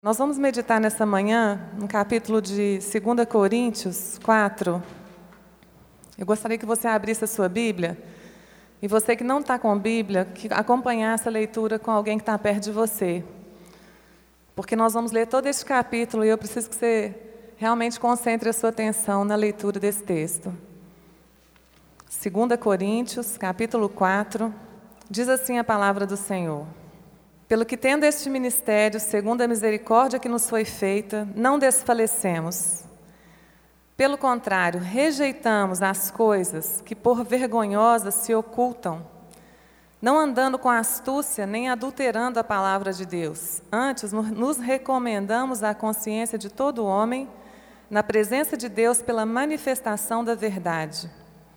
Nós vamos meditar nessa manhã no capítulo de 2 Coríntios 4. Eu gostaria que você abrisse a sua Bíblia e você que não está com Bíblia, que acompanhasse a leitura com alguém que está perto de você. Porque nós vamos ler todo este capítulo e eu preciso que você realmente concentre a sua atenção na leitura desse texto. 2 Coríntios, capítulo 4, diz assim a palavra do Senhor. Pelo que tendo este ministério, segundo a misericórdia que nos foi feita, não desfalecemos. Pelo contrário, rejeitamos as coisas que por vergonhosas se ocultam, não andando com astúcia nem adulterando a palavra de Deus. Antes, nos recomendamos à consciência de todo homem, na presença de Deus pela manifestação da verdade.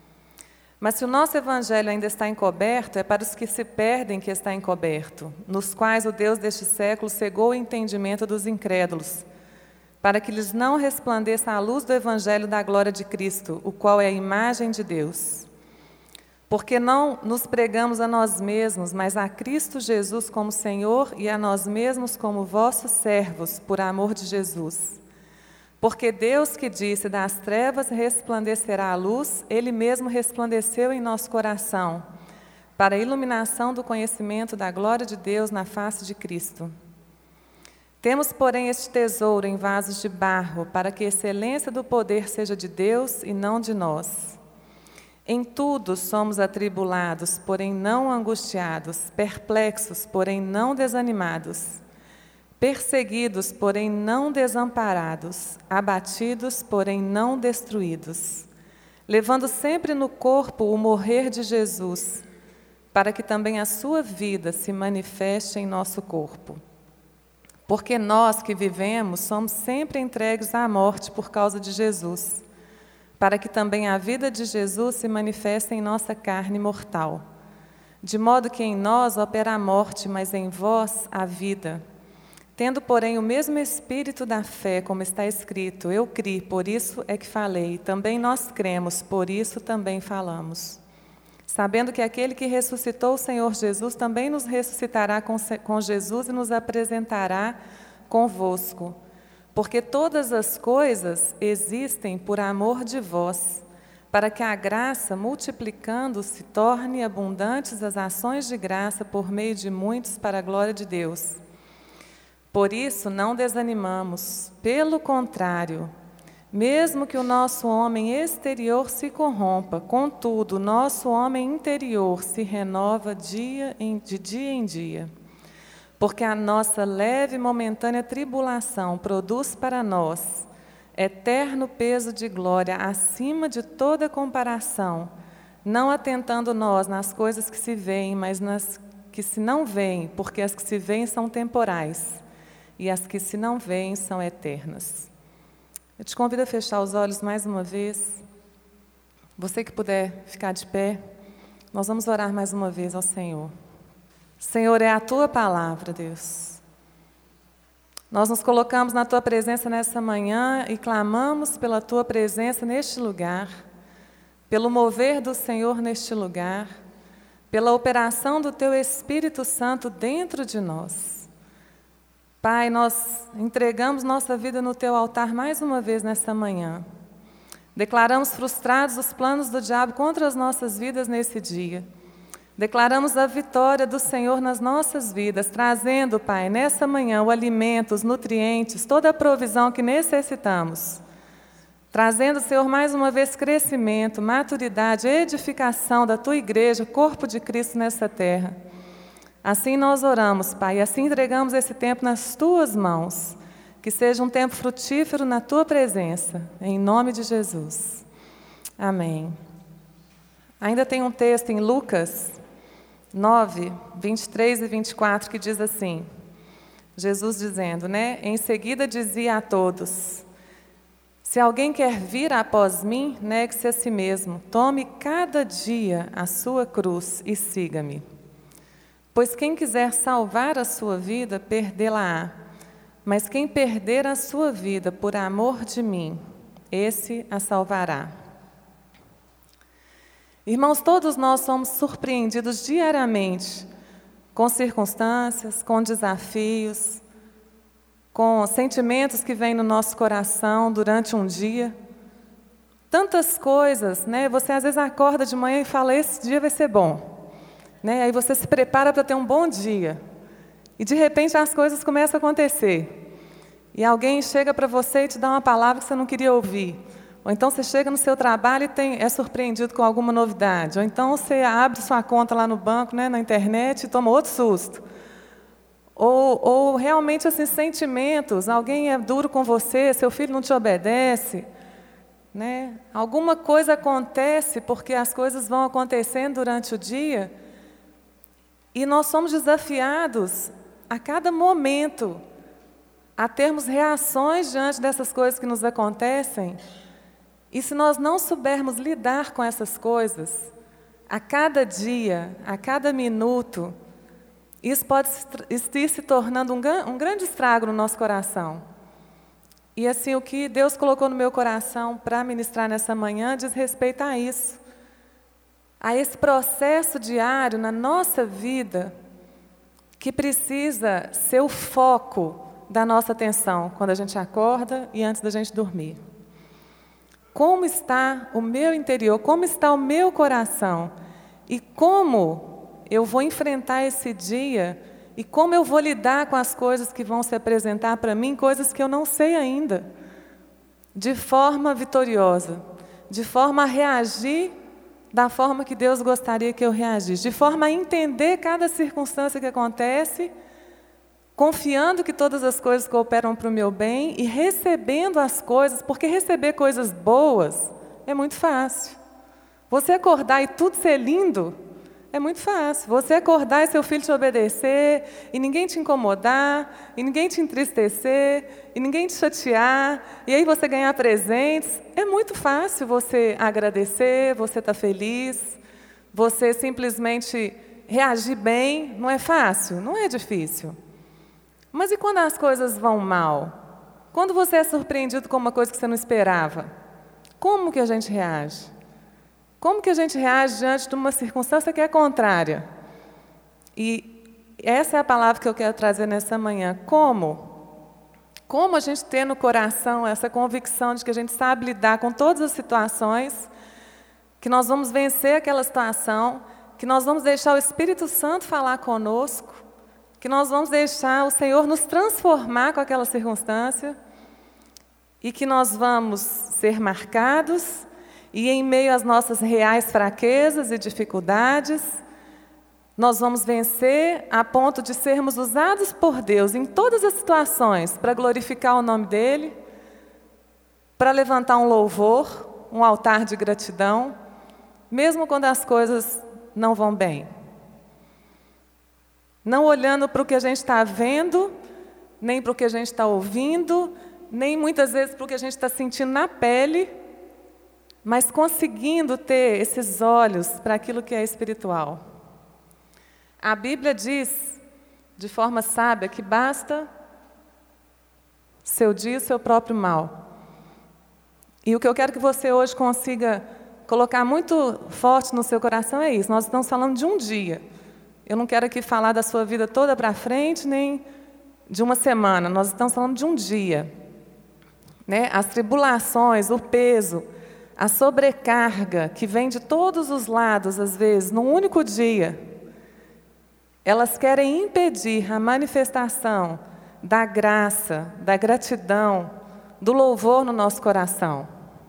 Mas se o nosso evangelho ainda está encoberto, é para os que se perdem que está encoberto, nos quais o Deus deste século cegou o entendimento dos incrédulos, para que lhes não resplandeça a luz do evangelho da glória de Cristo, o qual é a imagem de Deus. Porque não nos pregamos a nós mesmos, mas a Cristo Jesus como Senhor e a nós mesmos como vossos servos, por amor de Jesus. Porque Deus que disse, das trevas resplandecerá a luz, Ele mesmo resplandeceu em nosso coração, para a iluminação do conhecimento da glória de Deus na face de Cristo. Temos, porém, este tesouro em vasos de barro, para que a excelência do poder seja de Deus e não de nós. Em tudo somos atribulados, porém não angustiados, perplexos, porém não desanimados, perseguidos, porém não desamparados, abatidos, porém não destruídos, levando sempre no corpo o morrer de Jesus, para que também a sua vida se manifeste em nosso corpo. Porque nós que vivemos somos sempre entregues à morte por causa de Jesus, para que também a vida de Jesus se manifeste em nossa carne mortal. De modo que em nós opera a morte, mas em vós a vida. Tendo, porém, o mesmo espírito da fé, como está escrito, eu criei, por isso é que falei, também nós cremos, por isso também falamos. Sabendo que aquele que ressuscitou o Senhor Jesus também nos ressuscitará com Jesus e nos apresentará convosco. Porque todas as coisas existem por amor de vós, para que a graça, multiplicando-se, torne abundantes as ações de graça por meio de muitos para a glória de Deus. Por isso, não desanimamos, pelo contrário, mesmo que o nosso homem exterior se corrompa, contudo, o nosso homem interior se renova de dia em dia. Porque a nossa leve e momentânea tribulação produz para nós eterno peso de glória acima de toda comparação, não atentando nós nas coisas que se veem, mas nas que se não veem, porque as que se veem são temporais, e as que se não veem são eternas. Eu te convido a fechar os olhos mais uma vez. Você que puder ficar de pé, nós vamos orar mais uma vez ao Senhor. Senhor, é a Tua palavra, Deus. Nós nos colocamos na Tua presença nessa manhã e clamamos pela Tua presença neste lugar, pelo mover do Senhor neste lugar, pela operação do Teu Espírito Santo dentro de nós. Pai, nós entregamos nossa vida no Teu altar mais uma vez nessa manhã. Declaramos frustrados os planos do diabo contra as nossas vidas nesse dia. Declaramos a vitória do Senhor nas nossas vidas, trazendo, Pai, nessa manhã o alimento, os nutrientes, toda a provisão que necessitamos. Trazendo, Senhor, mais uma vez crescimento, maturidade, edificação da Tua igreja, corpo de Cristo nessa terra. Assim nós oramos, Pai, e assim entregamos esse tempo nas Tuas mãos. Que seja um tempo frutífero na Tua presença, em nome de Jesus. Amém. Ainda tem um texto em Lucas 9, 23 e 24, que diz assim, Jesus dizendo, em seguida dizia a todos, se alguém quer vir após mim, negue-se a si mesmo, tome cada dia a sua cruz e siga-me. Pois quem quiser salvar a sua vida, perdê-la-á. Mas quem perder a sua vida por amor de mim, esse a salvará. Irmãos, todos nós somos surpreendidos diariamente com circunstâncias, com desafios, com sentimentos que vêm no nosso coração durante um dia. Tantas coisas, né? Você às vezes acorda de manhã e fala, esse dia vai ser bom. Né? Aí você se prepara para ter um bom dia. E de repente as coisas começam a acontecer. E alguém chega para você e te dá uma palavra que você não queria ouvir. Ou então você chega no seu trabalho e é surpreendido com alguma novidade. Ou então você abre sua conta lá no banco, né, na internet, e toma outro susto. Ou realmente assim, sentimentos, alguém é duro com você, seu filho não te obedece. Né? Alguma coisa acontece porque as coisas vão acontecendo durante o dia e nós somos desafiados a cada momento a termos reações diante dessas coisas que nos acontecem. E se nós não soubermos lidar com essas coisas, a cada dia, a cada minuto, isso pode ir se tornando um grande estrago no nosso coração. E assim, o que Deus colocou no meu coração para ministrar nessa manhã diz respeito a isso. A esse processo diário na nossa vida que precisa ser o foco da nossa atenção quando a gente acorda e antes da gente dormir. Como está o meu interior? Como está o meu coração? E como eu vou enfrentar esse dia? E como eu vou lidar com as coisas que vão se apresentar para mim, coisas que eu não sei ainda, de forma vitoriosa, de forma a reagir da forma que Deus gostaria que eu reagisse, de forma a entender cada circunstância que acontece, confiando que todas as coisas cooperam para o meu bem e recebendo as coisas, porque receber coisas boas é muito fácil. Você acordar e tudo ser lindo é muito fácil. Você acordar e seu filho te obedecer, e ninguém te incomodar, e ninguém te entristecer, e ninguém te chatear, e aí você ganhar presentes. É muito fácil você agradecer, você estar feliz, você simplesmente reagir bem. Não é fácil? Não é difícil. Mas e quando as coisas vão mal? Quando você é surpreendido com uma coisa que você não esperava? Como que a gente reage? Como que a gente reage diante de uma circunstância que é contrária? E essa é a palavra que eu quero trazer nessa manhã. Como? Como a gente ter no coração essa convicção de que a gente sabe lidar com todas as situações, que nós vamos vencer aquela situação, que nós vamos deixar o Espírito Santo falar conosco, que nós vamos deixar o Senhor nos transformar com aquela circunstância e que nós vamos ser marcados e em meio às nossas reais fraquezas e dificuldades, nós vamos vencer a ponto de sermos usados por Deus em todas as situações para glorificar o nome dEle, para levantar um louvor, um altar de gratidão, mesmo quando as coisas não vão bem. Não olhando para o que a gente está vendo, nem para o que a gente está ouvindo, nem muitas vezes para o que a gente está sentindo na pele, mas conseguindo ter esses olhos para aquilo que é espiritual. A Bíblia diz, de forma sábia, que basta seu dia e seu próprio mal. E o que eu quero que você hoje consiga colocar muito forte no seu coração é isso. Nós estamos falando de um dia. Eu não quero aqui falar da sua vida toda para frente, nem de uma semana. Nós estamos falando de um dia. Né? As tribulações, o peso, a sobrecarga que vem de todos os lados, às vezes, num único dia, elas querem impedir a manifestação da graça, da gratidão, do louvor no nosso coração.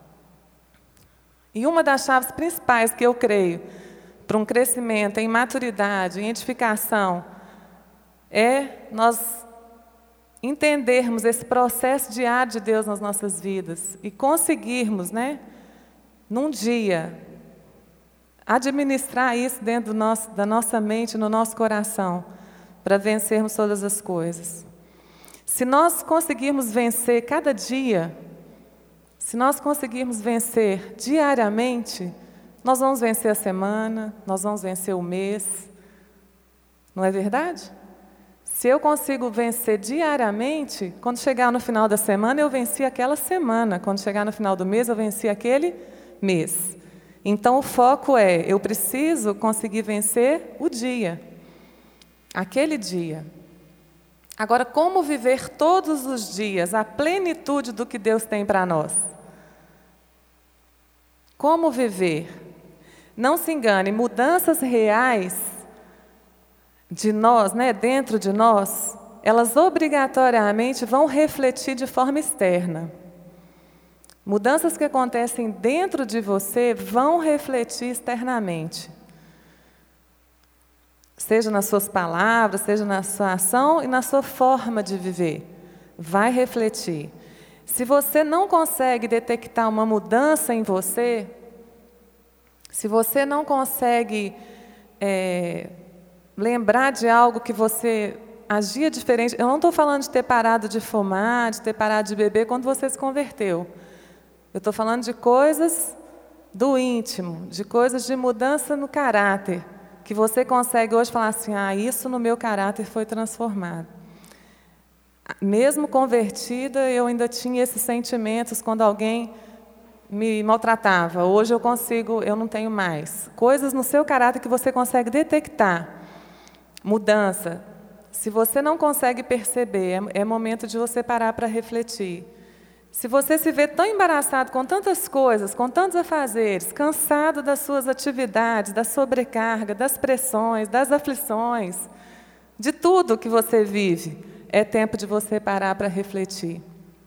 E uma das chaves principais que eu creio para um crescimento em maturidade, em edificação, é nós entendermos esse processo diário de Deus nas nossas vidas e conseguirmos, né, num dia, administrar isso dentro da nossa mente, no nosso coração, para vencermos todas as coisas. Se nós conseguirmos vencer cada dia, se nós conseguirmos vencer diariamente, nós vamos vencer a semana, nós vamos vencer o mês. Não é verdade? Se eu consigo vencer diariamente, quando chegar no final da semana, eu venci aquela semana. Quando chegar no final do mês, eu venci aquele mês. Então, o foco é, eu preciso conseguir vencer o dia. Aquele dia. Agora, como viver todos os dias a plenitude do que Deus tem para nós? Como viver? Não se engane, mudanças reais de nós, dentro de nós, elas obrigatoriamente vão refletir de forma externa. Mudanças que acontecem dentro de você vão refletir externamente. Seja nas suas palavras, seja na sua ação e na sua forma de viver. Vai refletir. Se você não consegue detectar uma mudança em você, se você não consegue lembrar de algo que você agia diferente, eu não estou falando de ter parado de fumar, de ter parado de beber quando você se converteu. Eu estou falando de coisas do íntimo, de coisas de mudança no caráter, que você consegue hoje falar assim, isso no meu caráter foi transformado. Mesmo convertida, eu ainda tinha esses sentimentos quando alguém me maltratava. Hoje eu não tenho mais. Coisas no seu caráter que você consegue detectar. Mudança. Se você não consegue perceber, é momento de você parar para refletir. Se você se vê tão embaraçado com tantas coisas, com tantos afazeres, cansado das suas atividades, da sobrecarga, das pressões, das aflições, de tudo que você vive, é tempo de você parar para refletir.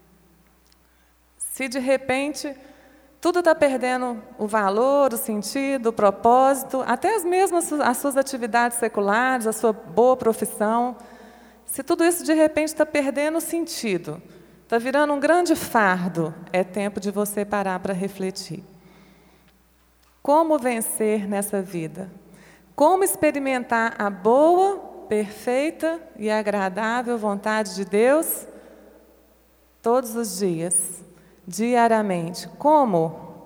Se de repente tudo está perdendo o valor, o sentido, o propósito, até as suas atividades seculares, a sua boa profissão, se tudo isso de repente está perdendo o sentido, está virando um grande fardo, é tempo de você parar para refletir. Como vencer nessa vida? Como experimentar a boa, perfeita e agradável vontade de Deus todos os dias, diariamente? Como?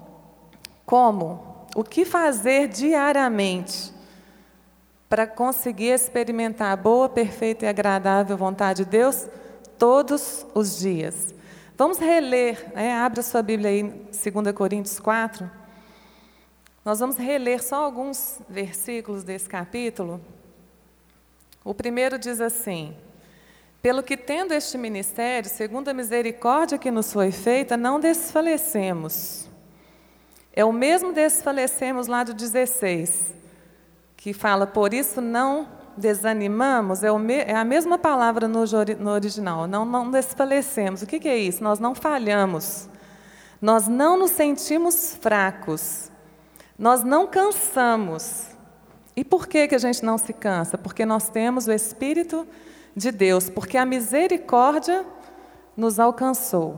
O que fazer diariamente para conseguir experimentar a boa, perfeita e agradável vontade de Deus todos os dias? Vamos reler, abre a sua Bíblia aí, 2 Coríntios 4. Nós vamos reler só alguns versículos desse capítulo. O primeiro diz assim: pelo que tendo este ministério, segundo a misericórdia que nos foi feita, não desfalecemos. É o mesmo desfalecemos lá do 16, que fala, por isso não desanimamos, é a mesma palavra no original, não desfalecemos. O que é isso? Nós não falhamos, nós não nos sentimos fracos, nós não cansamos. E por que a gente não se cansa? Porque nós temos o Espírito de Deus, porque a misericórdia nos alcançou.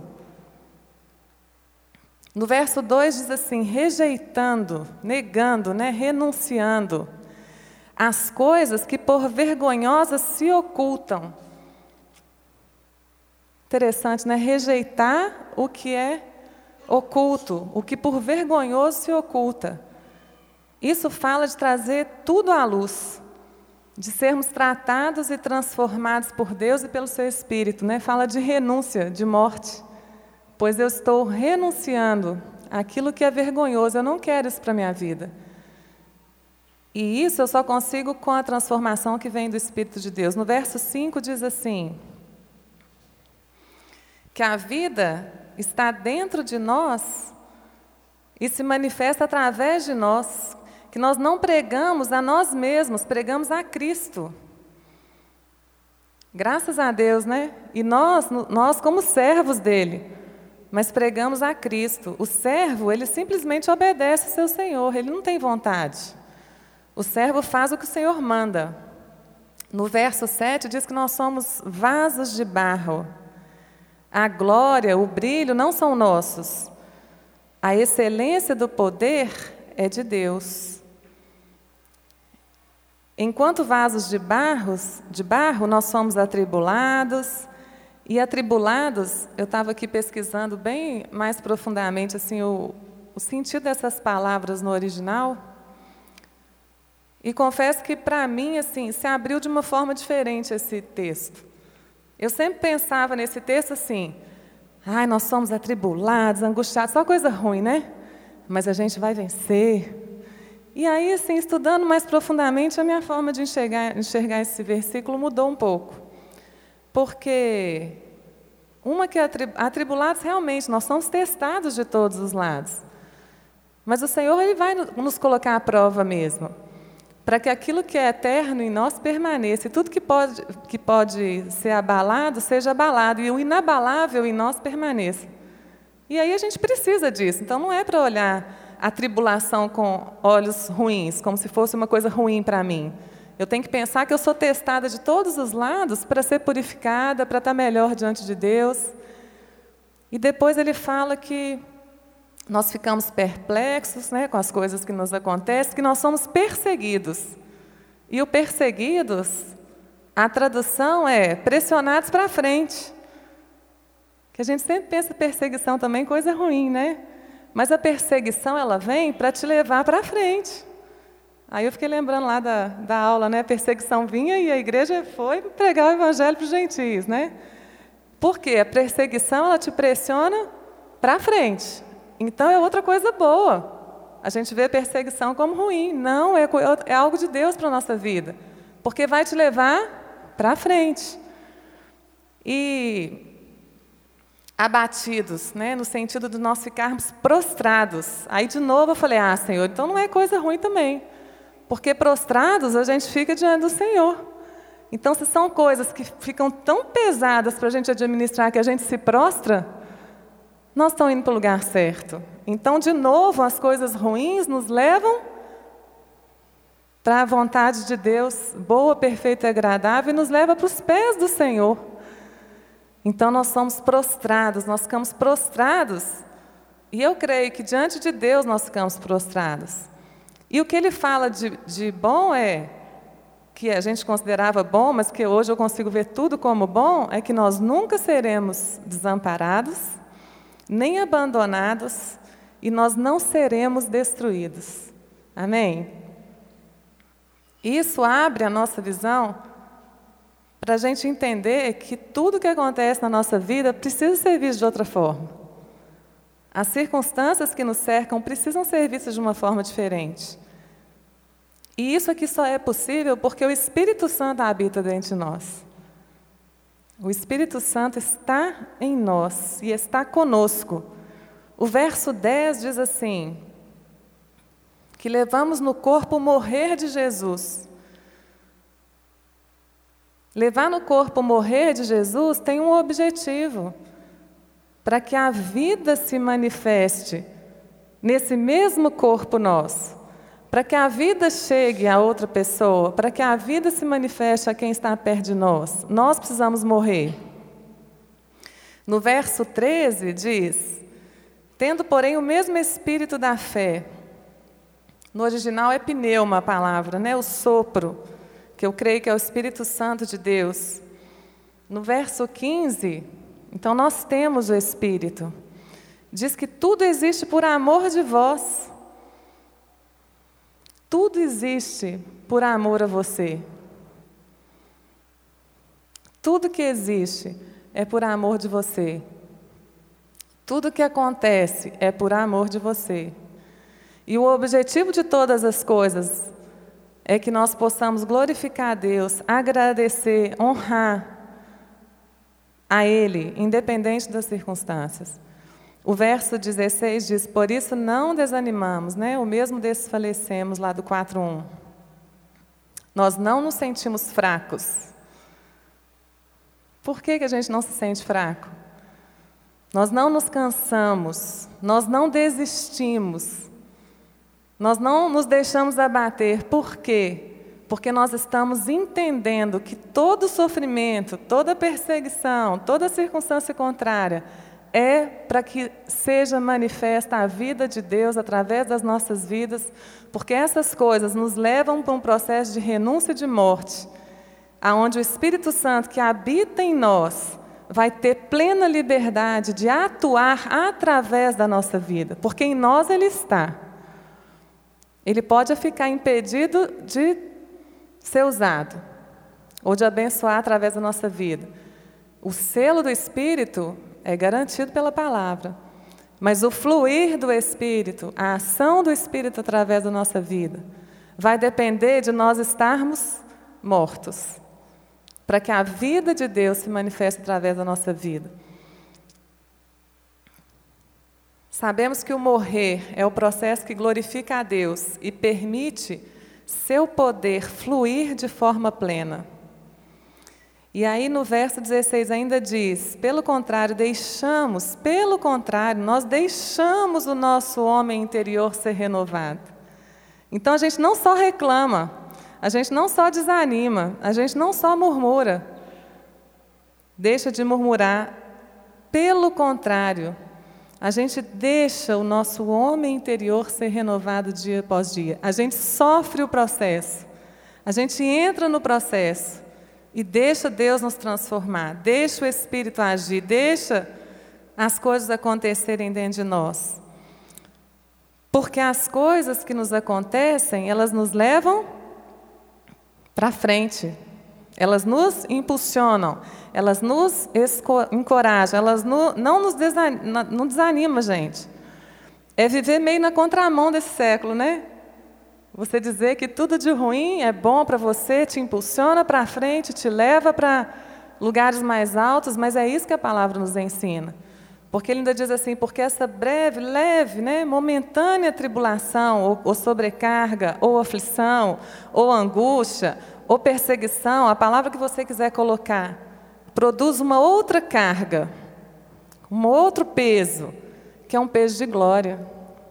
No verso 2 diz assim, rejeitando, negando, renunciando as coisas que por vergonhosas se ocultam. Interessante, rejeitar o que é oculto, o que por vergonhoso se oculta. Isso fala de trazer tudo à luz, de sermos tratados e transformados por Deus e pelo seu Espírito. Fala de renúncia, de morte. Pois eu estou renunciando àquilo que é vergonhoso, eu não quero isso para a minha vida. E isso eu só consigo com a transformação que vem do Espírito de Deus. No verso 5 diz assim, que a vida está dentro de nós e se manifesta através de nós, que nós não pregamos a nós mesmos, pregamos a Cristo. Graças a Deus, E nós como servos dele, mas pregamos a Cristo. O servo, ele simplesmente obedece ao seu Senhor, ele não tem vontade. O servo faz o que o Senhor manda. No verso 7 diz que nós somos vasos de barro. A glória, o brilho não são nossos. A excelência do poder é de Deus. Enquanto vasos de barro, nós somos atribulados. E atribulados, eu estava aqui pesquisando bem mais profundamente assim, o sentido dessas palavras no original. E confesso que, para mim, assim, se abriu de uma forma diferente esse texto. Eu sempre pensava nesse texto assim, nós somos atribulados, angustiados, só coisa ruim, Mas a gente vai vencer. E aí, assim, estudando mais profundamente, a minha forma de enxergar esse versículo mudou um pouco. Porque uma que atribulados realmente, nós somos testados de todos os lados. Mas o Senhor, Ele vai nos colocar à prova mesmo, para que aquilo que é eterno em nós permaneça, e tudo que pode ser abalado, seja abalado, e o inabalável em nós permaneça. E aí a gente precisa disso. Então não é para olhar a tribulação com olhos ruins, como se fosse uma coisa ruim para mim. Eu tenho que pensar que eu sou testada de todos os lados para ser purificada, para estar melhor diante de Deus. E depois ele fala que nós ficamos perplexos, né, com as coisas que nos acontecem, que nós somos perseguidos. E o perseguidos, a tradução é pressionados para frente. Que a gente sempre pensa perseguição também coisa ruim, né? Mas a perseguição, ela vem para te levar para frente. Aí eu fiquei lembrando lá da aula, né? A perseguição vinha e a igreja foi pregar o evangelho para os gentios, né? Por quê? A perseguição, ela te pressiona para frente. Então é outra coisa boa. A gente vê a perseguição como ruim. Não, é algo de Deus para a nossa vida. Porque vai te levar para frente. E abatidos, né? No sentido de nós ficarmos prostrados. Aí de novo eu falei, Senhor, então não é coisa ruim também. Porque prostrados a gente fica diante do Senhor. Então, se são coisas que ficam tão pesadas para a gente administrar que a gente se prostra, nós estamos indo para o lugar certo. Então, de novo, as coisas ruins nos levam para a vontade de Deus, boa, perfeita e agradável, e nos leva para os pés do Senhor. Então, nós somos prostrados, nós ficamos prostrados, e eu creio que diante de Deus nós ficamos prostrados. E o que ele fala de bom que a gente considerava bom, mas que hoje eu consigo ver tudo como bom, é que nós nunca seremos desamparados, nem abandonados, e nós não seremos destruídos. Amém? Isso abre a nossa visão para a gente entender que tudo que acontece na nossa vida precisa ser visto de outra forma. As circunstâncias que nos cercam precisam ser vistas de uma forma diferente. E isso aqui só é possível porque o Espírito Santo habita dentro de nós. O Espírito Santo está em nós e está conosco. O verso 10 diz assim, que levamos no corpo o morrer de Jesus. Levar no corpo o morrer de Jesus tem um objetivo, para que a vida se manifeste nesse mesmo corpo nosso, para que a vida chegue a outra pessoa, para que a vida se manifeste a quem está perto de nós. Nós precisamos morrer. No verso 13 diz, tendo, porém, o mesmo espírito da fé. No original é pneuma a palavra, né? O sopro, que eu creio que é o Espírito Santo de Deus. No verso 15, então nós temos o Espírito. Diz que tudo existe por amor de vós. Tudo existe por amor a você. Tudo que existe é por amor de você. Tudo que acontece é por amor de você. E o objetivo de todas as coisas é que nós possamos glorificar a Deus, agradecer, honrar a Ele, independente das circunstâncias. O verso 16 diz, por isso não desanimamos, né? O mesmo desfalecemos lá do 4:1. Nós não nos sentimos fracos. Por que a gente não se sente fraco? Nós não nos cansamos, nós não desistimos, nós não nos deixamos abater. Por quê? Porque nós estamos entendendo que todo sofrimento, toda perseguição, toda circunstância contrária é para que seja manifesta a vida de Deus através das nossas vidas, porque essas coisas nos levam para um processo de renúncia e de morte, aonde o Espírito Santo que habita em nós vai ter plena liberdade de atuar através da nossa vida, porque em nós Ele está. Ele pode ficar impedido de ser usado, ou de abençoar através da nossa vida. O selo do Espírito é garantido pela palavra, mas o fluir do Espírito, a ação do Espírito através da nossa vida, vai depender de nós estarmos mortos. para que a vida de Deus se manifeste através da nossa vida. Sabemos que o morrer é o processo que glorifica a Deus e permite seu poder fluir de forma plena. E aí no verso 16 ainda diz, pelo contrário, nós deixamos o nosso homem interior ser renovado. Então a gente não só reclama, a gente não só desanima, a gente não só murmura, deixa de murmurar, pelo contrário, a gente deixa o nosso homem interior ser renovado dia após dia. A gente sofre o processo, a gente entra no processo e deixa Deus nos transformar, deixa o Espírito agir, deixa as coisas acontecerem dentro de nós. Porque as coisas que nos acontecem, elas nos levam para frente, elas nos impulsionam, elas nos encorajam, elas não desanimam, gente. É viver meio na contramão desse século, né? Você dizer que tudo de ruim é bom para você, te impulsiona para frente, te leva para lugares mais altos, mas é isso que a palavra nos ensina. Porque ele ainda diz assim, porque essa breve, leve, momentânea tribulação, ou sobrecarga, ou aflição, ou angústia, ou perseguição, a palavra que você quiser colocar, produz uma outra carga, um outro peso, que é um peso de glória.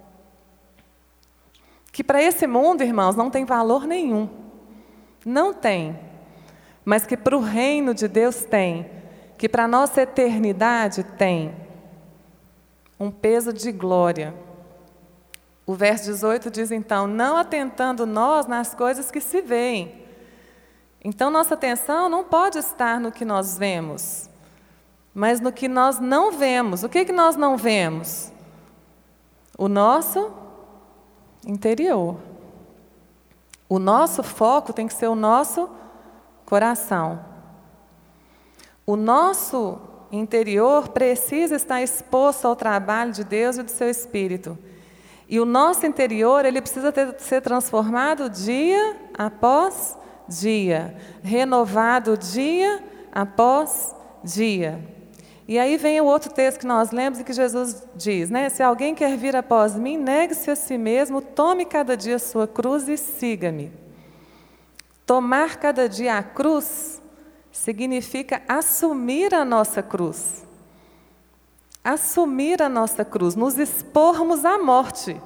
Que para esse mundo, irmãos, não tem valor nenhum. Não tem. Mas que para o reino de Deus tem. Que para a nossa eternidade tem. Um peso de glória. O verso 18 diz então, não atentando nós nas coisas que se veem. Então nossa atenção não pode estar no que nós vemos, mas no que nós não vemos. O que nós não vemos? O nosso interior. O nosso foco tem que ser o nosso coração. O nosso interior precisa estar exposto ao trabalho de Deus e do seu Espírito. E o nosso interior, ele precisa ser transformado dia após dia, renovado dia após dia. E aí vem o outro texto que nós lemos e que Jesus diz, se alguém quer vir após mim, negue-se a si mesmo, tome cada dia a sua cruz e siga-me. Tomar cada dia a cruz significa assumir a nossa cruz. Assumir a nossa cruz, nos expormos à morte.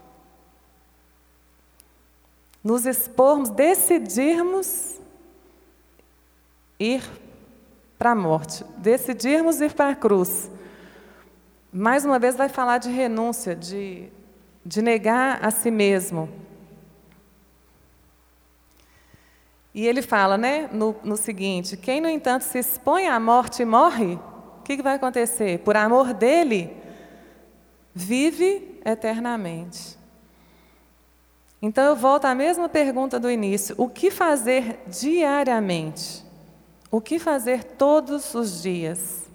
Nos expormos, decidirmos ir para a morte, decidirmos ir para a cruz. Mais uma vez vai falar de renúncia, de negar a si mesmo. E ele fala, no seguinte, quem, no entanto, se expõe à morte e morre, o que vai acontecer? Por amor dele, vive eternamente. Então eu volto à mesma pergunta do início, o que fazer diariamente? O que fazer todos os dias?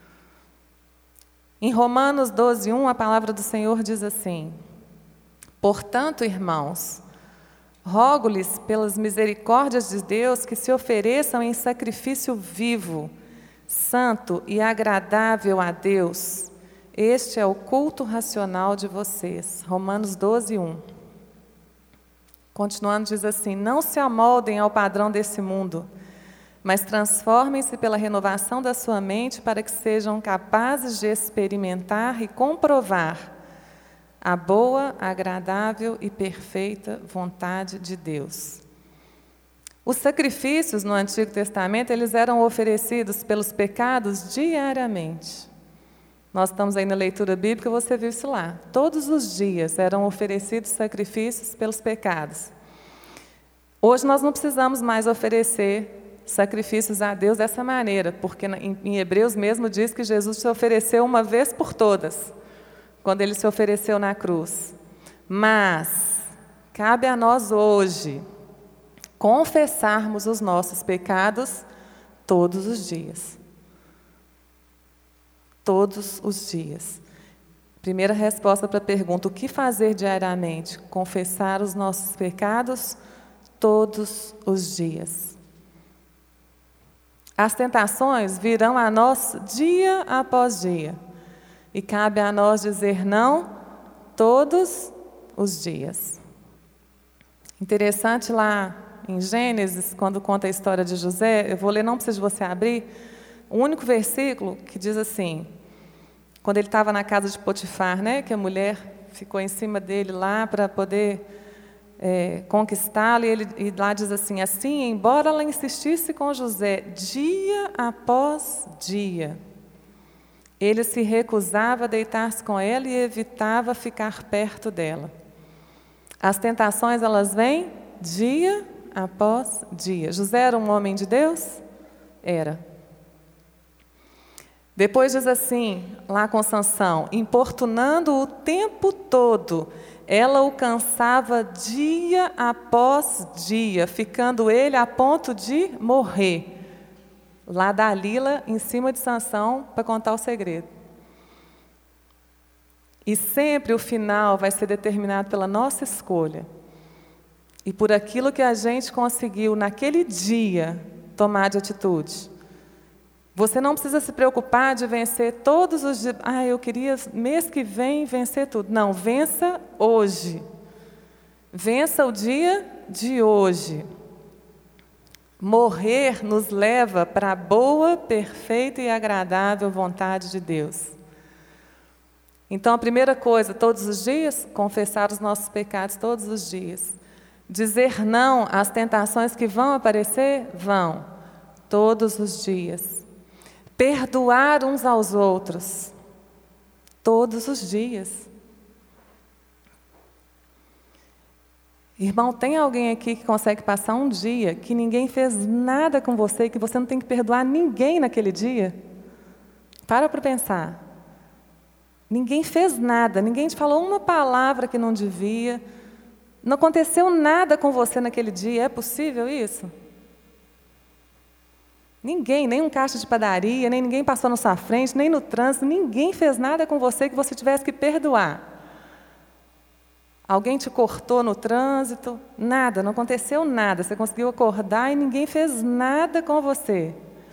Em Romanos 12:1, a palavra do Senhor diz assim, portanto, irmãos, rogo-lhes pelas misericórdias de Deus que se ofereçam em sacrifício vivo, santo e agradável a Deus. Este é o culto racional de vocês. Romanos 12:1. Continuando, diz assim, não se amoldem ao padrão desse mundo, mas transformem-se pela renovação da sua mente para que sejam capazes de experimentar e comprovar a boa, agradável e perfeita vontade de Deus. Os sacrifícios no Antigo Testamento, eles eram oferecidos pelos pecados diariamente. Nós estamos aí na leitura bíblica, você viu isso lá. Todos os dias eram oferecidos sacrifícios pelos pecados. Hoje nós não precisamos mais oferecer sacrifícios a Deus dessa maneira, porque em Hebreus mesmo diz que Jesus se ofereceu uma vez por todas, quando ele se ofereceu na cruz. Mas cabe a nós hoje confessarmos os nossos pecados todos os dias. Todos os dias. Primeira resposta para a pergunta, o que fazer diariamente? Confessar os nossos pecados todos os dias. As tentações virão a nós dia após dia. E cabe a nós dizer não todos os dias. Interessante lá em Gênesis, quando conta a história de José, eu vou ler, não precisa de você abrir, o único versículo que diz assim, quando ele estava na casa de Potifar, né, que a mulher ficou em cima dele lá para poder conquistá-lo, e lá diz assim, embora ela insistisse com José dia após dia, ele se recusava a deitar-se com ela e evitava ficar perto dela. As tentações, elas vêm dia após dia. José era um homem de Deus? Era. Depois diz assim, lá com Sansão, importunando o tempo todo, ela o cansava dia após dia, ficando ele a ponto de morrer. Lá Dalila, em cima de Sansão, para contar o segredo. E sempre o final vai ser determinado pela nossa escolha. E por aquilo que a gente conseguiu naquele dia tomar de atitude. Você não precisa se preocupar de vencer todos os dias. Eu queria mês que vem vencer tudo. Não, vença hoje. Vença o dia de hoje. Morrer nos leva para a boa, perfeita e agradável vontade de Deus. Então, a primeira coisa, todos os dias, confessar os nossos pecados todos os dias. Dizer não às tentações que vão aparecer? Vão, todos os dias. Perdoar uns aos outros, todos os dias. Irmão, tem alguém aqui que consegue passar um dia que ninguém fez nada com você, que você não tem que perdoar ninguém naquele dia? Para pensar. Ninguém fez nada, ninguém te falou uma palavra que não devia, não aconteceu nada com você naquele dia. É possível isso? Ninguém, nem um caixa de padaria, nem ninguém passou na sua frente, nem no trânsito, ninguém fez nada com você que você tivesse que perdoar. Alguém te cortou no trânsito? Nada, não aconteceu nada. Você conseguiu acordar e ninguém fez nada com você.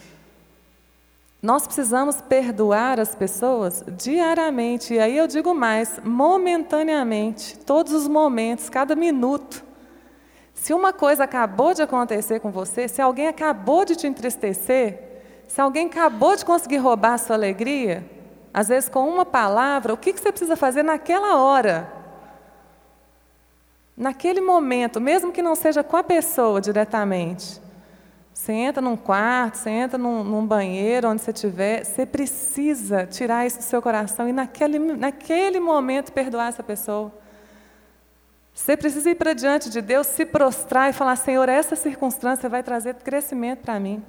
Nós precisamos perdoar as pessoas diariamente, e aí eu digo mais, momentaneamente, todos os momentos, cada minuto. Se uma coisa acabou de acontecer com você, se alguém acabou de te entristecer, se alguém acabou de conseguir roubar a sua alegria, às vezes com uma palavra, o que você precisa fazer naquela hora? Naquele momento, mesmo que não seja com a pessoa diretamente. Você entra num quarto, você entra num banheiro, onde você estiver, você precisa tirar isso do seu coração e naquele momento perdoar essa pessoa. Você precisa ir para diante de Deus, se prostrar e falar, Senhor, essa circunstância vai trazer crescimento para mim.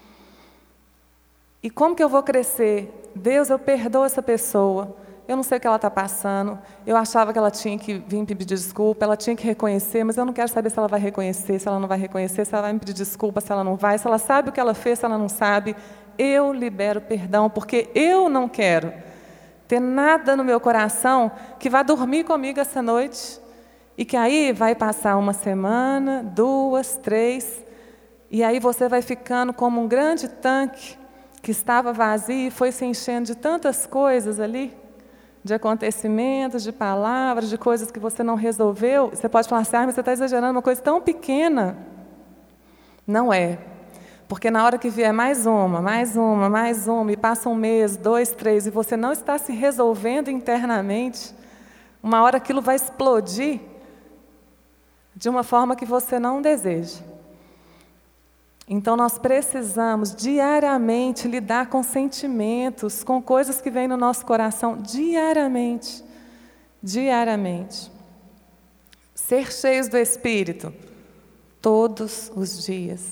E como que eu vou crescer? Deus, eu perdoo essa pessoa. Eu não sei o que ela está passando. Eu achava que ela tinha que vir pedir desculpa, ela tinha que reconhecer, mas eu não quero saber se ela vai reconhecer, se ela não vai reconhecer, se ela vai me pedir desculpa, se ela não vai, se ela sabe o que ela fez, se ela não sabe. Eu libero perdão, porque eu não quero ter nada no meu coração que vá dormir comigo essa noite e que aí vai passar uma semana, 2, 3, e aí você vai ficando como um grande tanque que estava vazio e foi se enchendo de tantas coisas ali, de acontecimentos, de palavras, de coisas que você não resolveu. Você pode falar assim, mas você está exagerando, uma coisa tão pequena. Não é. Porque na hora que vier mais uma, e passa um mês, 2, 3, e você não está se resolvendo internamente, uma hora aquilo vai explodir de uma forma que você não deseja. Então, nós precisamos diariamente lidar com sentimentos, com coisas que vêm no nosso coração, diariamente. Diariamente. Ser cheios do Espírito, todos os dias.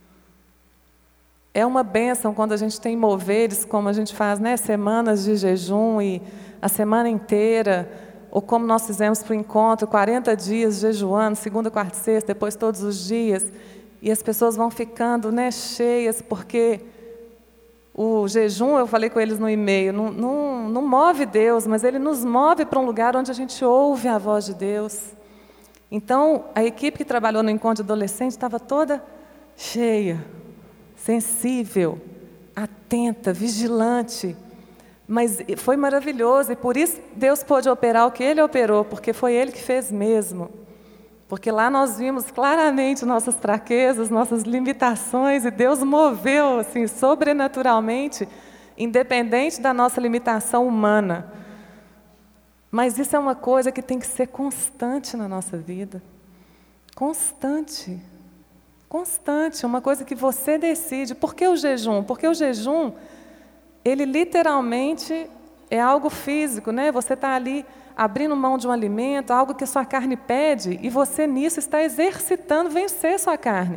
É uma bênção quando a gente tem moveres, como a gente faz, né, semanas de jejum e a semana inteira, ou como nós fizemos para o encontro, 40 dias jejuando, segunda, quarta e sexta, depois todos os dias. E as pessoas vão ficando, né, cheias, porque o jejum, eu falei com eles no e-mail, não move Deus, mas ele nos move para um lugar onde a gente ouve a voz de Deus. Então, a equipe que trabalhou no encontro de adolescente estava toda cheia, sensível, atenta, vigilante. Mas foi maravilhoso, e por isso Deus pôde operar o que Ele operou, porque foi Ele que fez mesmo. Porque lá nós vimos claramente nossas fraquezas, nossas limitações, e Deus moveu assim, sobrenaturalmente, independente da nossa limitação humana. Mas isso é uma coisa que tem que ser constante na nossa vida. Constante. Constante, uma coisa que você decide. Por que o jejum? Porque o jejum, ele literalmente é algo físico, né? Você está ali abrindo mão de um alimento, algo que a sua carne pede, e você nisso está exercitando vencer sua carne.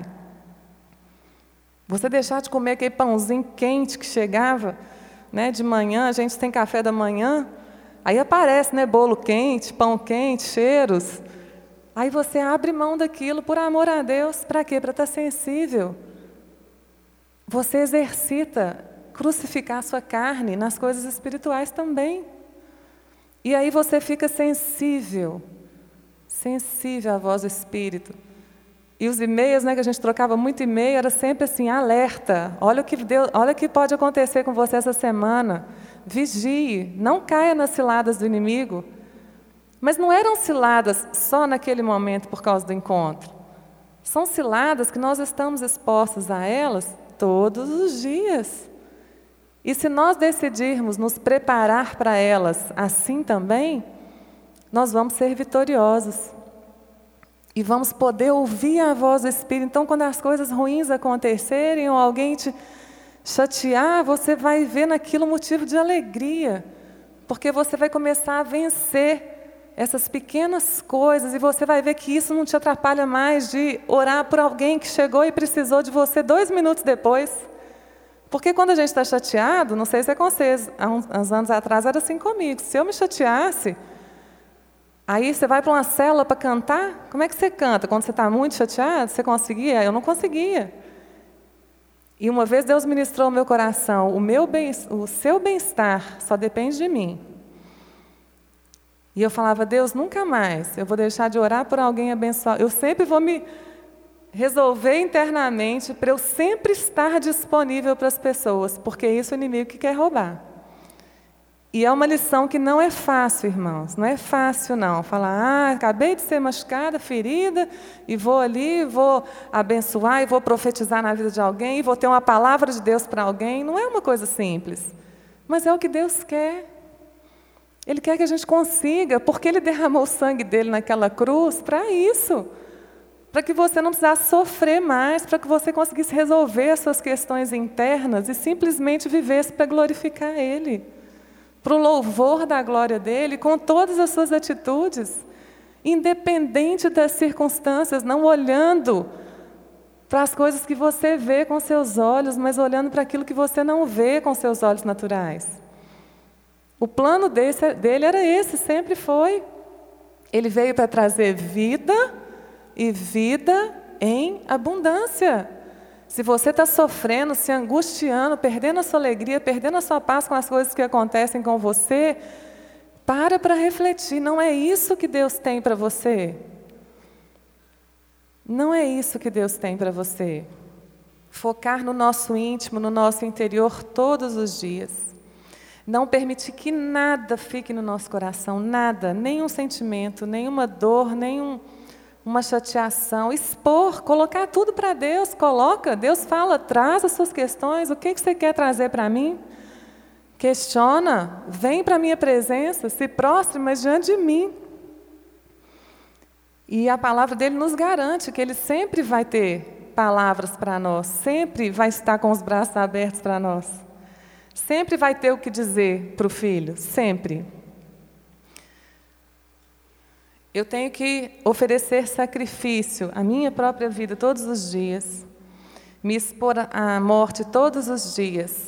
Você deixar de comer aquele pãozinho quente que chegava, né, de manhã, a gente tem café da manhã, aí aparece, né, bolo quente, pão quente, cheiros. Aí você abre mão daquilo por amor a Deus. Para quê? Para estar sensível. Você exercita crucificar a sua carne nas coisas espirituais também. E aí você fica sensível. Sensível à voz do Espírito. E os e-mails, né, que a gente trocava muito e-mail, era sempre assim, alerta. Olha o que pode acontecer com você essa semana. Vigie, não caia nas ciladas do inimigo. Mas não eram ciladas só naquele momento por causa do encontro. São ciladas que nós estamos expostos a elas todos os dias. E se nós decidirmos nos preparar para elas assim também, nós vamos ser vitoriosos. E vamos poder ouvir a voz do Espírito. Então, quando as coisas ruins acontecerem ou alguém te chatear, você vai ver naquilo motivo de alegria. Porque você vai começar a vencer essas pequenas coisas, e você vai ver que isso não te atrapalha mais de orar por alguém que chegou e precisou de você 2 minutos depois. Porque quando a gente está chateado, não sei se é com vocês, há uns anos atrás era assim comigo, se eu me chateasse, aí você vai para uma célula para cantar, como é que você canta? Quando você está muito chateado, você conseguia? Eu não conseguia. E uma vez Deus ministrou ao meu coração, o seu bem-estar só depende de mim. E eu falava, Deus, nunca mais eu vou deixar de orar por alguém abençoado. Eu sempre vou me resolver internamente para eu sempre estar disponível para as pessoas, porque isso é o inimigo que quer roubar. E é uma lição que não é fácil, irmãos. Não é fácil, não. Falar, acabei de ser machucada, ferida, e vou ali, vou abençoar, e vou profetizar na vida de alguém, e vou ter uma palavra de Deus para alguém. Não é uma coisa simples. Mas é o que Deus quer. Ele quer que a gente consiga, porque Ele derramou o sangue dEle naquela cruz para isso. Para que você não precisasse sofrer mais, para que você conseguisse resolver as suas questões internas e simplesmente vivesse para glorificar Ele. Para o louvor da glória dEle, com todas as suas atitudes, independente das circunstâncias, não olhando para as coisas que você vê com seus olhos, mas olhando para aquilo que você não vê com seus olhos naturais. O plano dele era esse, sempre foi. Ele veio para trazer vida e vida em abundância. Se você está sofrendo, se angustiando, perdendo a sua alegria, perdendo a sua paz com as coisas que acontecem com você, para refletir. Não é isso que Deus tem para você. Não é isso que Deus tem para você. Focar no nosso íntimo, no nosso interior todos os dias. Não permitir que nada fique no nosso coração, nada, nenhum sentimento, nenhuma dor, uma chateação. Expor, colocar tudo para Deus, coloca. Deus fala, traz as suas questões, o que você quer trazer para mim? Questiona, vem para a minha presença, se prostre, mas diante de mim. E a palavra dele nos garante que ele sempre vai ter palavras para nós, sempre vai estar com os braços abertos para nós. Sempre vai ter o que dizer para o filho, sempre. Eu tenho que oferecer sacrifício à minha própria vida todos os dias, me expor à morte todos os dias.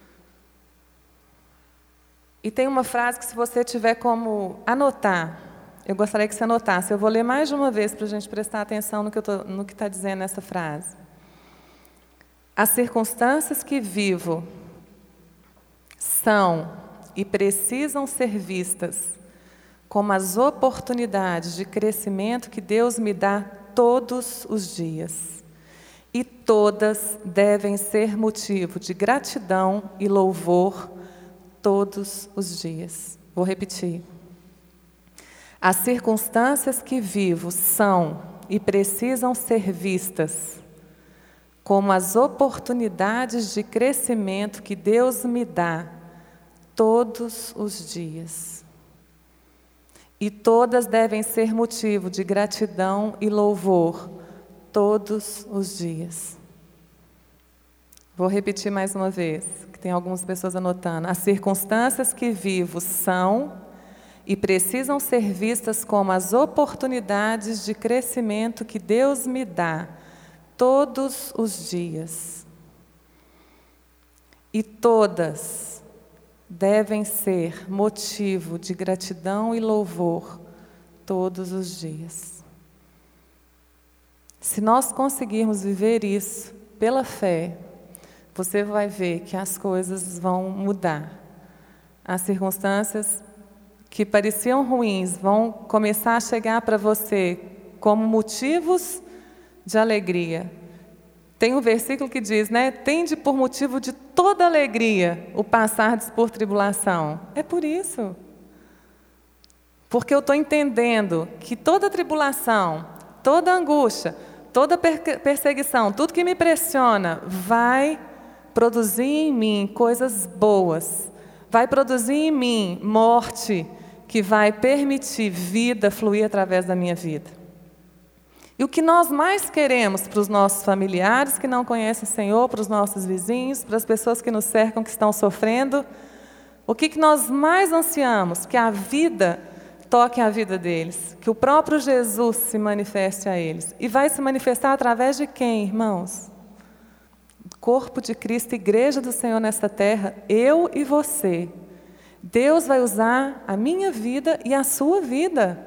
E tem uma frase que, se você tiver como anotar, eu gostaria que você anotasse. Eu vou ler mais de uma vez para a gente prestar atenção no que está dizendo essa frase. As circunstâncias que vivo são e precisam ser vistas como as oportunidades de crescimento que Deus me dá todos os dias. E todas devem ser motivo de gratidão e louvor todos os dias. Vou repetir. As circunstâncias que vivo são e precisam ser vistas como as oportunidades de crescimento que Deus me dá todos os dias. E todas devem ser motivo de gratidão e louvor todos os dias. Vou repetir mais uma vez, que tem algumas pessoas anotando. As circunstâncias que vivo são e precisam ser vistas como as oportunidades de crescimento que Deus me dá todos os dias. E todas devem ser motivo de gratidão e louvor todos os dias. Se nós conseguirmos viver isso pela fé, você vai ver que as coisas vão mudar. As circunstâncias que pareciam ruins vão começar a chegar para você como motivos de alegria. Tem um versículo que diz, né? Tende por motivo de toda alegria o passardes por tribulação. É por isso. Porque eu estou entendendo que toda tribulação, toda angústia, toda perseguição, tudo que me pressiona, vai produzir em mim coisas boas. Vai produzir em mim morte, que vai permitir vida fluir através da minha vida. E o que nós mais queremos para os nossos familiares que não conhecem o Senhor, para os nossos vizinhos, para as pessoas que nos cercam, que estão sofrendo, o que nós mais ansiamos? Que a vida toque a vida deles, que o próprio Jesus se manifeste a eles. E vai se manifestar através de quem, irmãos? Corpo de Cristo, igreja do Senhor nesta terra, eu e você. Deus vai usar a minha vida e a sua vida.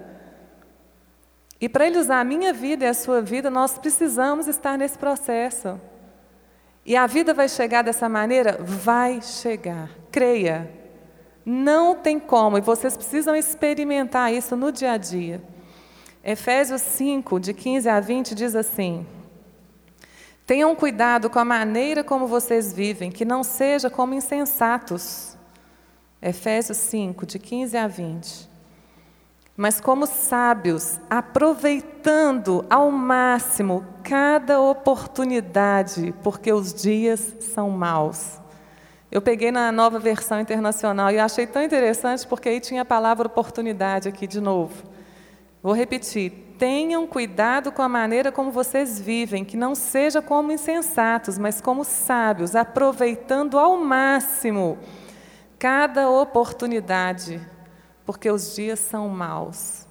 E para Ele usar a minha vida e a sua vida, nós precisamos estar nesse processo. E a vida vai chegar dessa maneira? Vai chegar. Creia. Não tem como. E vocês precisam experimentar isso no dia a dia. Efésios 5, de 15 a 20, diz assim: tenham cuidado com a maneira como vocês vivem, que não seja como insensatos. Efésios 5, de 15 a 20. Mas como sábios, aproveitando ao máximo cada oportunidade, porque os dias são maus. Eu peguei na Nova Versão Internacional e achei tão interessante, porque aí tinha a palavra oportunidade aqui de novo. Vou repetir. Tenham cuidado com a maneira como vocês vivem, que não seja como insensatos, mas como sábios, aproveitando ao máximo cada oportunidade, porque os dias são maus.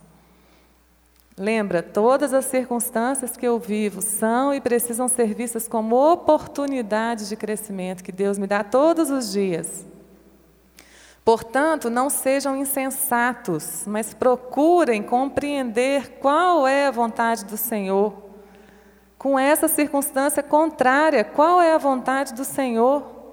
Lembra, todas as circunstâncias que eu vivo são e precisam ser vistas como oportunidades de crescimento que Deus me dá todos os dias. Portanto, não sejam insensatos, mas procurem compreender qual é a vontade do Senhor. Com essa circunstância contrária, qual é a vontade do Senhor?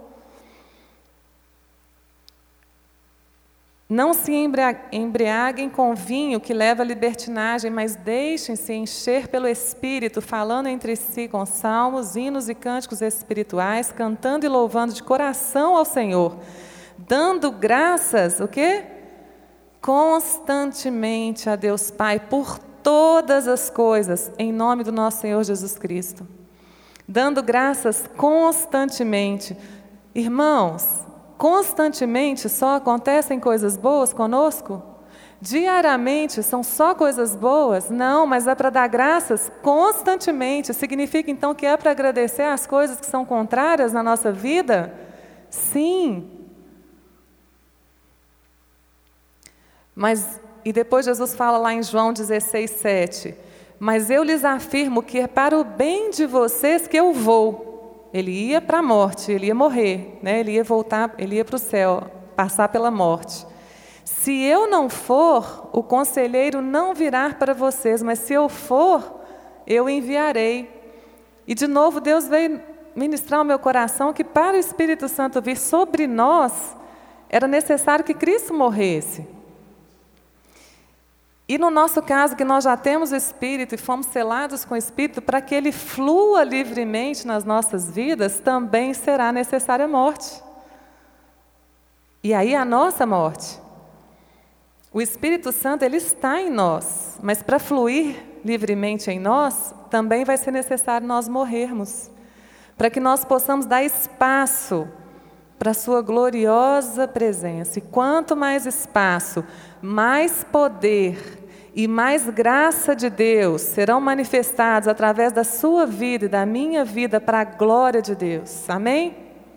Não se embriaguem com vinho que leva à libertinagem, mas deixem-se encher pelo Espírito, falando entre si com salmos, hinos e cânticos espirituais, cantando e louvando de coração ao Senhor, dando graças, o quê? Constantemente a Deus Pai, por todas as coisas, em nome do nosso Senhor Jesus Cristo. Dando graças constantemente. Irmãos, constantemente só acontecem coisas boas conosco? Diariamente são só coisas boas? Não, mas é para dar graças constantemente. Significa então que é para agradecer as coisas que são contrárias na nossa vida? Sim. Mas, e depois Jesus fala lá em João 16, 7, mas eu lhes afirmo que é para o bem de vocês que eu vou. Ele ia para a morte, ele ia morrer, né? Ele ia voltar, ele ia para o céu, passar pela morte. Se eu não for, o conselheiro não virá para vocês, mas se eu for, eu enviarei. E de novo Deus veio ministrar ao meu coração que para o Espírito Santo vir sobre nós, era necessário que Cristo morresse. E no nosso caso, que nós já temos o Espírito e fomos selados com o Espírito, para que ele flua livremente nas nossas vidas, também será necessária a morte. E aí a nossa morte. O Espírito Santo, ele está em nós, mas para fluir livremente em nós, também vai ser necessário nós morrermos, para que nós possamos dar espaço para a sua gloriosa presença. E quanto mais espaço, mais poder e mais graça de Deus serão manifestados através da sua vida e da minha vida para a glória de Deus. Amém?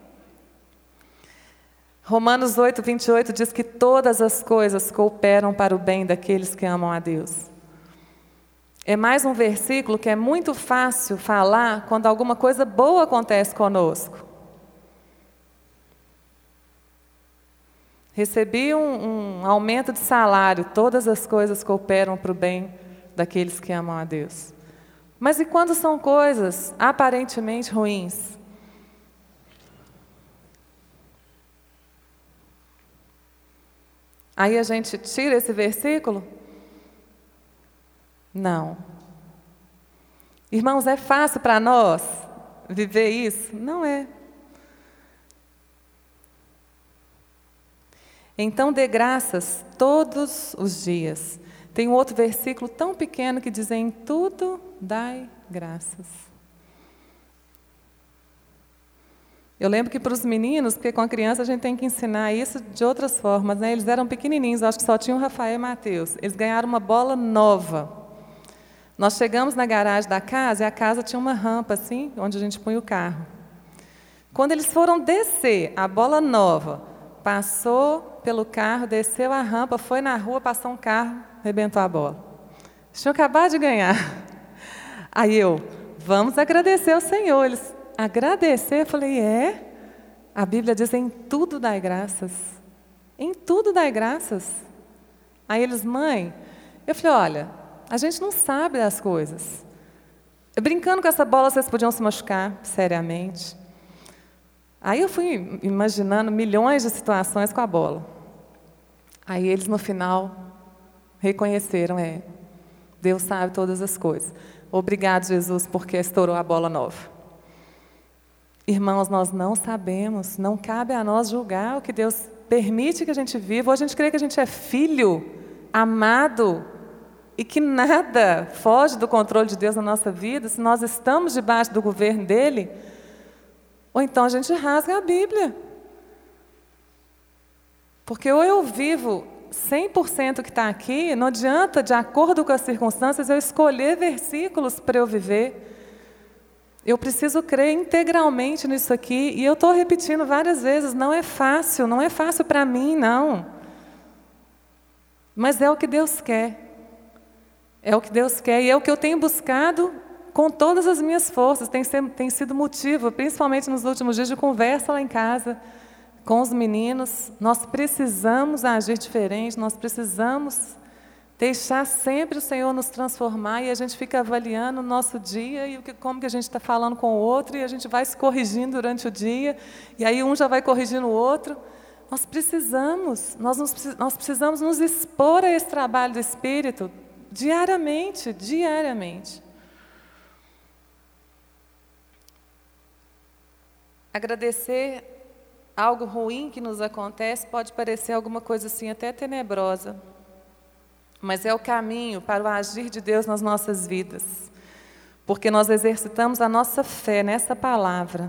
Romanos 8, 28 diz que todas as coisas cooperam para o bem daqueles que amam a Deus. É mais um versículo que é muito fácil falar quando alguma coisa boa acontece conosco. Recebi um aumento de salário, todas as coisas cooperam para o bem daqueles que amam a Deus. Mas e quando são coisas aparentemente ruins? Aí a gente tira esse versículo? Não. Irmãos, é fácil para nós viver isso? Não é. Então dê graças todos os dias. Tem um outro versículo tão pequeno que diz: em tudo dai graças. Eu lembro que para os meninos, porque com a criança a gente tem que ensinar isso de outras formas, né? Eles eram pequenininhos, acho que só tinham Rafael e Mateus. Eles ganharam uma bola nova. Nós chegamos na garagem da casa e a casa tinha uma rampa assim, onde a gente punha o carro. Quando eles foram descer, a bola nova passou pelo carro, desceu a rampa, foi na rua, passou um carro, arrebentou a bola. Eles tinham acabado de ganhar. Aí vamos agradecer ao Senhor. Eles, agradecer? Eu falei, a Bíblia diz, em tudo dai graças. Em tudo dai graças. Aí eles, mãe, eu falei, olha, a gente não sabe das coisas. Brincando com essa bola, vocês podiam se machucar seriamente. Aí eu fui imaginando milhões de situações com a bola. Aí eles, no final, reconheceram, Deus sabe todas as coisas. Obrigado, Jesus, porque estourou a bola nova. Irmãos, nós não sabemos, não cabe a nós julgar o que Deus permite que a gente viva, ou a gente crê que a gente é filho, amado, e que nada foge do controle de Deus na nossa vida, se nós estamos debaixo do governo dEle, ou então a gente rasga a Bíblia. Porque ou eu vivo 100% o que está aqui, não adianta, de acordo com as circunstâncias, eu escolher versículos para eu viver. Eu preciso crer integralmente nisso aqui, e eu estou repetindo várias vezes, não é fácil para mim, não. Mas é o que Deus quer. É o que Deus quer, e é o que eu tenho buscado com todas as minhas forças. Tem sido motivo, principalmente nos últimos dias, de conversa lá em casa, com os meninos. Nós precisamos agir diferente, nós precisamos deixar sempre o Senhor nos transformar, e a gente fica avaliando o nosso dia e como que a gente está falando com o outro, e a gente vai se corrigindo durante o dia, e aí um já vai corrigindo o outro. Nós precisamos nos expor a esse trabalho do Espírito diariamente. Agradecer algo ruim que nos acontece pode parecer alguma coisa assim até tenebrosa, mas é o caminho para o agir de Deus nas nossas vidas, porque nós exercitamos a nossa fé nessa palavra.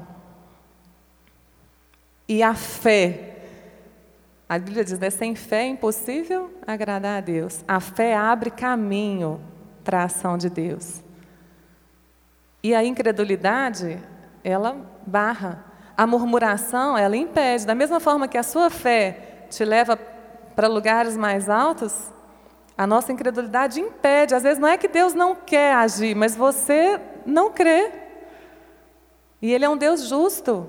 E a fé, a Bíblia diz, sem fé é impossível agradar a Deus. A fé abre caminho para a ação de Deus. E a incredulidade, ela barra. A murmuração, ela impede. Da mesma forma que a sua fé te leva para lugares mais altos, a nossa incredulidade impede. Às vezes não é que Deus não quer agir, mas você não crê. E Ele é um Deus justo.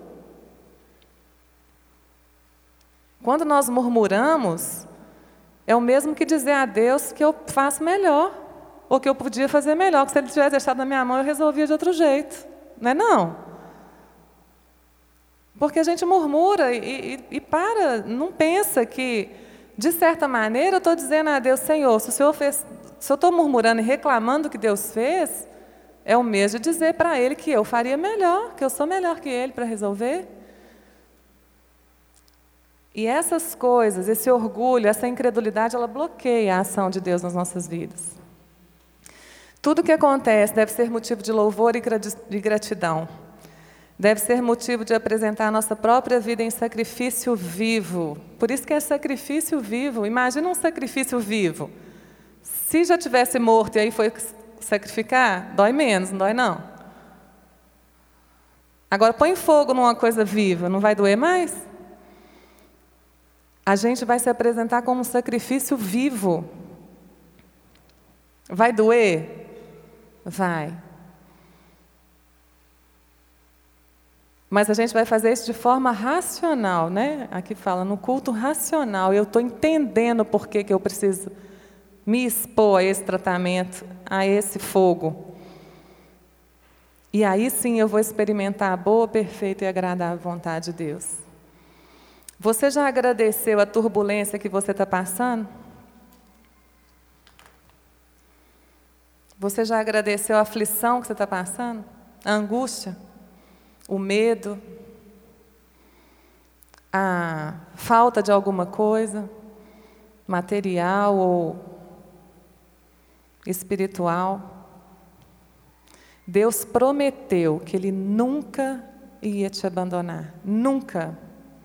Quando nós murmuramos, é o mesmo que dizer a Deus que eu faço melhor, ou que eu podia fazer melhor, que se Ele tivesse deixado na minha mão, eu resolvia de outro jeito. Não é não? Porque a gente murmura não pensa que, de certa maneira, eu estou dizendo a Deus, Senhor, se o Senhor eu estou murmurando e reclamando do que Deus fez, é o mesmo de dizer para Ele que eu faria melhor, que eu sou melhor que Ele para resolver. E essas coisas, esse orgulho, essa incredulidade, ela bloqueia a ação de Deus nas nossas vidas. Tudo que acontece deve ser motivo de louvor e gratidão. Deve ser motivo de apresentar a nossa própria vida em sacrifício vivo. Por isso que é sacrifício vivo. Imagina um sacrifício vivo. Se já tivesse morto e aí foi sacrificar, dói menos, não dói não. Agora põe fogo numa coisa viva, não vai doer mais? A gente vai se apresentar como um sacrifício vivo. Vai doer? Vai. Mas a gente vai fazer isso de forma racional, né? Aqui fala, no culto racional. Eu estou entendendo por que eu preciso me expor a esse tratamento, a esse fogo. E aí sim eu vou experimentar a boa, perfeita e agradável vontade de Deus. Você já agradeceu a turbulência que você está passando? Você já agradeceu a aflição que você está passando? A angústia? O medo? A falta de alguma coisa? Material ou espiritual? Deus prometeu que Ele nunca ia te abandonar. Nunca.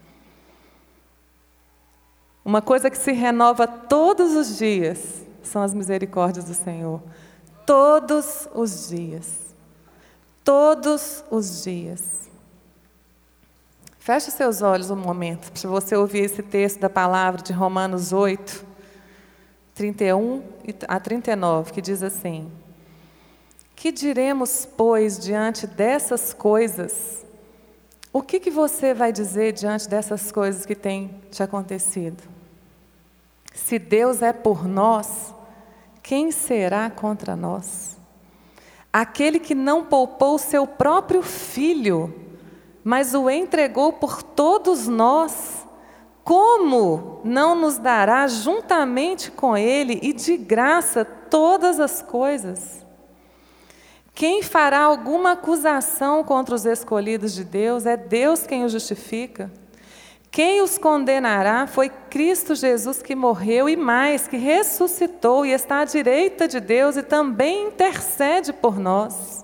Uma coisa que se renova todos os dias são as misericórdias do Senhor. Todos os dias. Todos os dias. Feche seus olhos um momento, para você ouvir esse texto da palavra de Romanos 8, 31 a 39, que diz assim: que diremos, pois, diante dessas coisas? O que você vai dizer diante dessas coisas que têm te acontecido? Se Deus é por nós, quem será contra nós? Aquele que não poupou seu próprio filho, mas o entregou por todos nós, como não nos dará juntamente com Ele e de graça todas as coisas? Quem fará alguma acusação contra os escolhidos de Deus? É Deus quem os justifica. Quem os condenará foi Cristo Jesus, que morreu e mais, que ressuscitou e está à direita de Deus e também intercede por nós.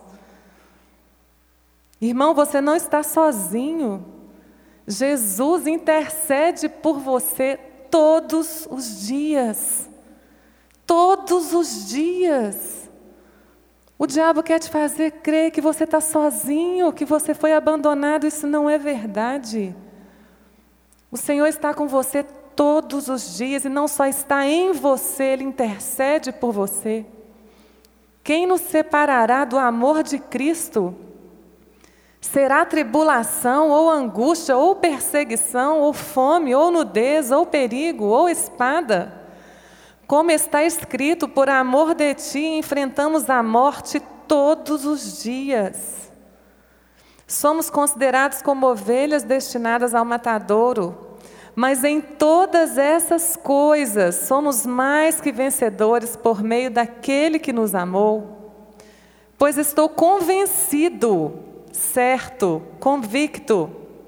Irmão, você não está sozinho. Jesus intercede por você todos os dias. Todos os dias. O diabo quer te fazer crer que você está sozinho, que você foi abandonado. Isso não é verdade. O Senhor está com você todos os dias, e não só está em você, Ele intercede por você. Quem nos separará do amor de Cristo? Será tribulação, ou angústia, ou perseguição, ou fome, ou nudez, ou perigo, ou espada? Como está escrito, por amor de ti enfrentamos a morte todos os dias. Somos considerados como ovelhas destinadas ao matadouro, mas em todas essas coisas somos mais que vencedores por meio daquele que nos amou. Pois estou convencido, certo, convicto,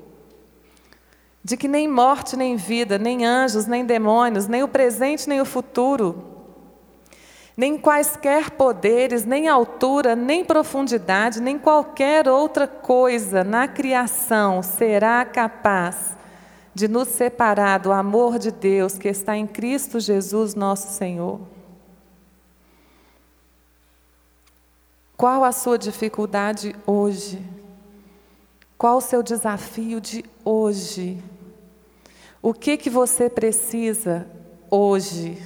de que nem morte, nem vida, nem anjos, nem demônios, nem o presente, nem o futuro, nem quaisquer poderes, nem altura, nem profundidade, nem qualquer outra coisa na criação será capaz de nos separar do amor de Deus que está em Cristo Jesus, nosso Senhor. Qual a sua dificuldade hoje? Qual o seu desafio de hoje? O que você precisa hoje?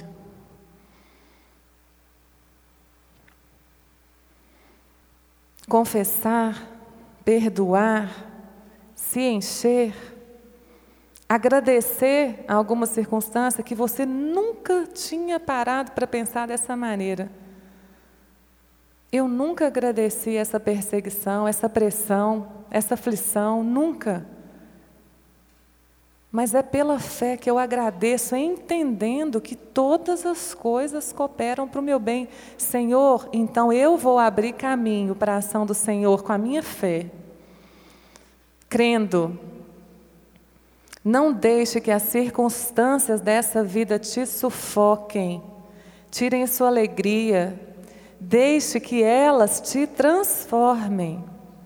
Confessar, perdoar, se encher, agradecer a alguma circunstância que você nunca tinha parado para pensar dessa maneira. Eu nunca agradeci essa perseguição, essa pressão, essa aflição, nunca. Mas é pela fé que eu agradeço, entendendo que todas as coisas cooperam para o meu bem. Senhor, então eu vou abrir caminho para a ação do Senhor com a minha fé. Crendo. Não deixe que as circunstâncias dessa vida te sufoquem, tirem sua alegria. Deixe que elas te transformem.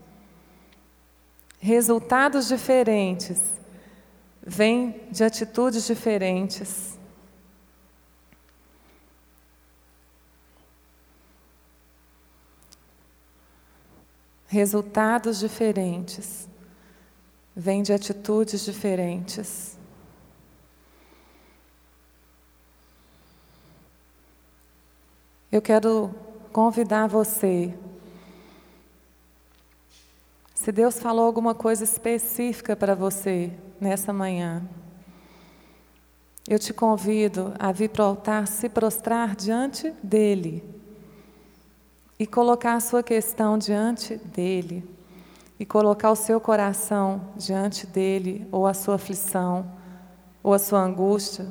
Resultados diferentes vêm de atitudes diferentes. Resultados diferentes vêm de atitudes diferentes. Eu quero convidar você. Se Deus falou alguma coisa específica para você nessa manhã, eu te convido a vir para o altar, se prostrar diante dEle e colocar a sua questão diante dEle e colocar o seu coração diante dEle, ou a sua aflição, ou a sua angústia.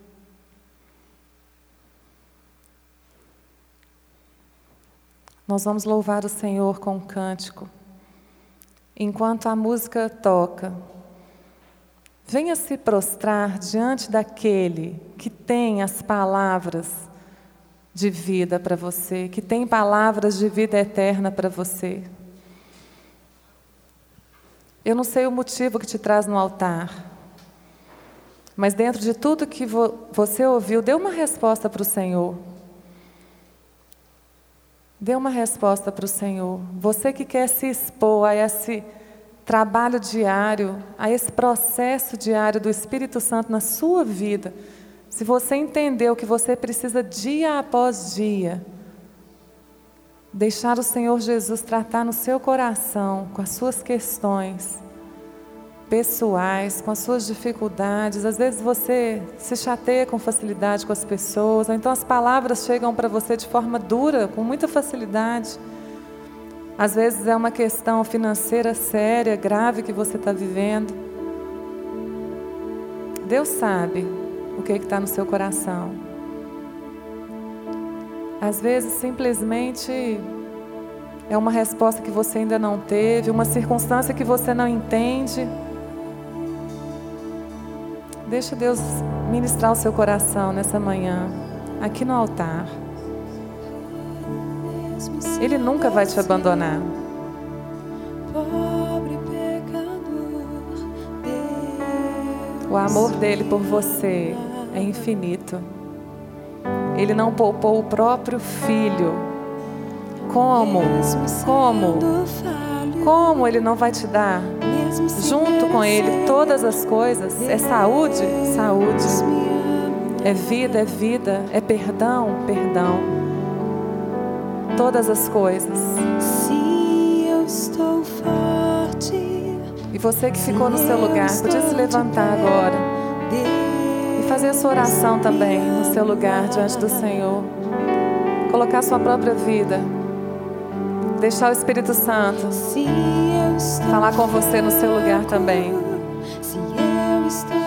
Nós vamos louvar o Senhor com um cântico. Enquanto a música toca, venha se prostrar diante daquele que tem as palavras de vida para você, que tem palavras de vida eterna para você. Eu não sei o motivo que te traz no altar, mas dentro de tudo que você ouviu, dê uma resposta para o Senhor. Dê uma resposta para o Senhor. Você que quer se expor a esse trabalho diário, a esse processo diário do Espírito Santo na sua vida, se você entendeu que você precisa dia após dia deixar o Senhor Jesus tratar no seu coração com as suas questões pessoais, com as suas dificuldades. Às vezes você se chateia com facilidade com as pessoas, ou então as palavras chegam para você de forma dura, com muita facilidade. Às vezes é uma questão financeira séria, grave que você está vivendo. Deus sabe o que está no seu coração. Às vezes simplesmente é uma resposta que você ainda não teve, uma circunstância que você não entende. Deixa Deus ministrar o seu coração nessa manhã, aqui no altar. Ele nunca vai te abandonar. O amor dele por você é infinito. Ele não poupou o próprio filho. Como ele não vai te dar junto com ele todas as coisas? É saúde? Saúde. É vida, é perdão? Perdão. Todas as coisas. E você que ficou no seu lugar, podia se levantar agora e fazer a sua oração também no seu lugar diante do Senhor. Colocar a sua própria vida. Deixar o Espírito Santo falar com você no seu lugar também. Se eu estou